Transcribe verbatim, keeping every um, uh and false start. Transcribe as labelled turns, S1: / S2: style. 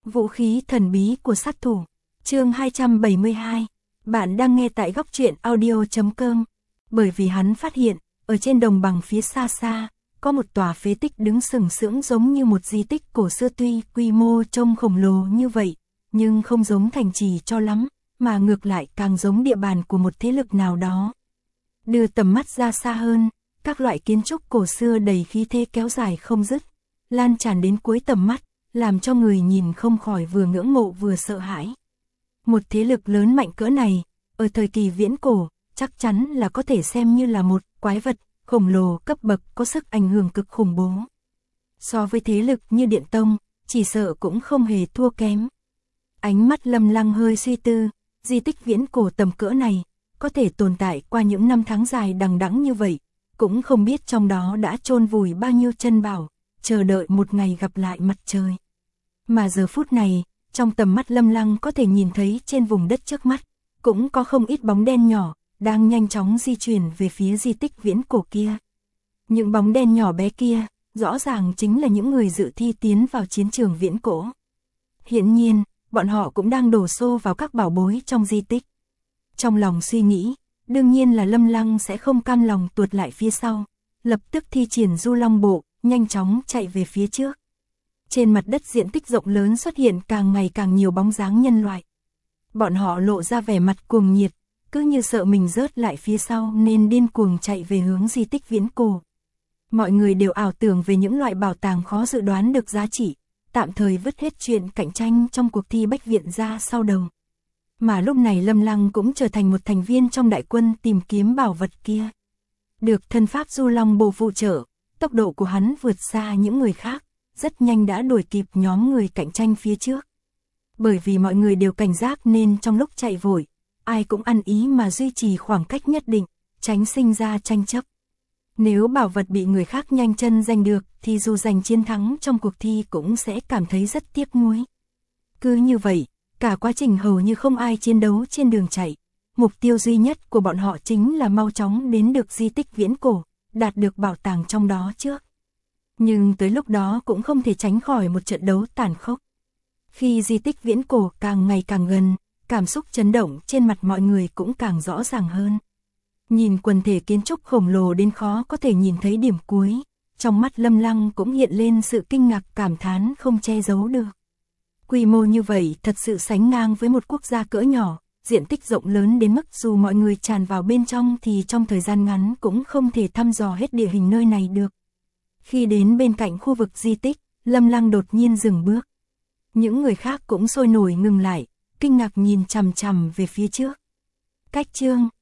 S1: Vũ khí thần bí của sát thủ. Chương hai trăm bảy mươi hai. Bạn đang nghe tại góc truyện audio chấm com. Bởi vì hắn phát hiện, ở trên đồng bằng phía xa xa, có một tòa phế tích đứng sừng sững giống như một di tích cổ xưa, tuy quy mô trông khổng lồ như vậy, nhưng không giống thành trì cho lắm, mà ngược lại càng giống địa bàn của một thế lực nào đó. Đưa tầm mắt ra xa hơn, các loại kiến trúc cổ xưa đầy khí thế kéo dài không dứt, lan tràn đến cuối tầm mắt, làm cho người nhìn không khỏi vừa ngưỡng mộ vừa sợ hãi. Một thế lực lớn mạnh cỡ này, ở thời kỳ viễn cổ, chắc chắn là có thể xem như là một quái vật khổng lồ cấp bậc có sức ảnh hưởng cực khủng bố. So với thế lực như Điện Tông, chỉ sợ cũng không hề thua kém. Ánh mắt Lâm Lăng hơi suy tư, di tích viễn cổ tầm cỡ này, có thể tồn tại qua những năm tháng dài đằng đẵng như vậy, cũng không biết trong đó đã chôn vùi bao nhiêu chân bảo, chờ đợi một ngày gặp lại mặt trời. Mà giờ phút này, trong tầm mắt Lâm Lăng có thể nhìn thấy trên vùng đất trước mắt, cũng có không ít bóng đen nhỏ, đang nhanh chóng di chuyển về phía di tích viễn cổ kia. Những bóng đen nhỏ bé kia, rõ ràng chính là những người dự thi tiến vào chiến trường viễn cổ. Hiển nhiên, bọn họ cũng đang đổ xô vào các bảo bối trong di tích. Trong lòng suy nghĩ, đương nhiên là Lâm Lăng sẽ không cam lòng tuột lại phía sau, lập tức thi triển Du Long Bộ, nhanh chóng chạy về phía trước. Trên mặt đất diện tích rộng lớn xuất hiện càng ngày càng nhiều bóng dáng nhân loại. Bọn họ lộ ra vẻ mặt cuồng nhiệt, cứ như sợ mình rớt lại phía sau nên điên cuồng chạy về hướng di tích viễn cổ. Mọi người đều ảo tưởng về những loại bảo tàng khó dự đoán được giá trị, tạm thời vứt hết chuyện cạnh tranh trong cuộc thi bách viện ra sau đầu. Mà lúc này Lâm Lăng cũng trở thành một thành viên trong đại quân tìm kiếm bảo vật kia. Được thân pháp Du Long Bộ phụ trợ, tốc độ của hắn vượt xa những người khác, rất nhanh đã đuổi kịp nhóm người cạnh tranh phía trước. Bởi vì mọi người đều cảnh giác nên trong lúc chạy vội, ai cũng ăn ý mà duy trì khoảng cách nhất định, tránh sinh ra tranh chấp. Nếu bảo vật bị người khác nhanh chân giành được thì dù giành chiến thắng trong cuộc thi cũng sẽ cảm thấy rất tiếc nuối. Cứ như vậy, cả quá trình hầu như không ai chiến đấu trên đường chạy. Mục tiêu duy nhất của bọn họ chính là mau chóng đến được di tích viễn cổ, đạt được bảo tàng trong đó trước. Nhưng tới lúc đó cũng không thể tránh khỏi một trận đấu tàn khốc. Khi di tích viễn cổ càng ngày càng gần, cảm xúc chấn động trên mặt mọi người cũng càng rõ ràng hơn. Nhìn quần thể kiến trúc khổng lồ đến khó có thể nhìn thấy điểm cuối, trong mắt Lâm Lăng cũng hiện lên sự kinh ngạc cảm thán không che giấu được. Quy mô như vậy thật sự sánh ngang với một quốc gia cỡ nhỏ, diện tích rộng lớn đến mức dù mọi người tràn vào bên trong thì trong thời gian ngắn cũng không thể thăm dò hết địa hình nơi này được. Khi đến bên cạnh khu vực di tích, Lâm Lăng đột nhiên dừng bước. Những người khác cũng sôi nổi ngừng lại, kinh ngạc nhìn chằm chằm về phía trước. Cách chương,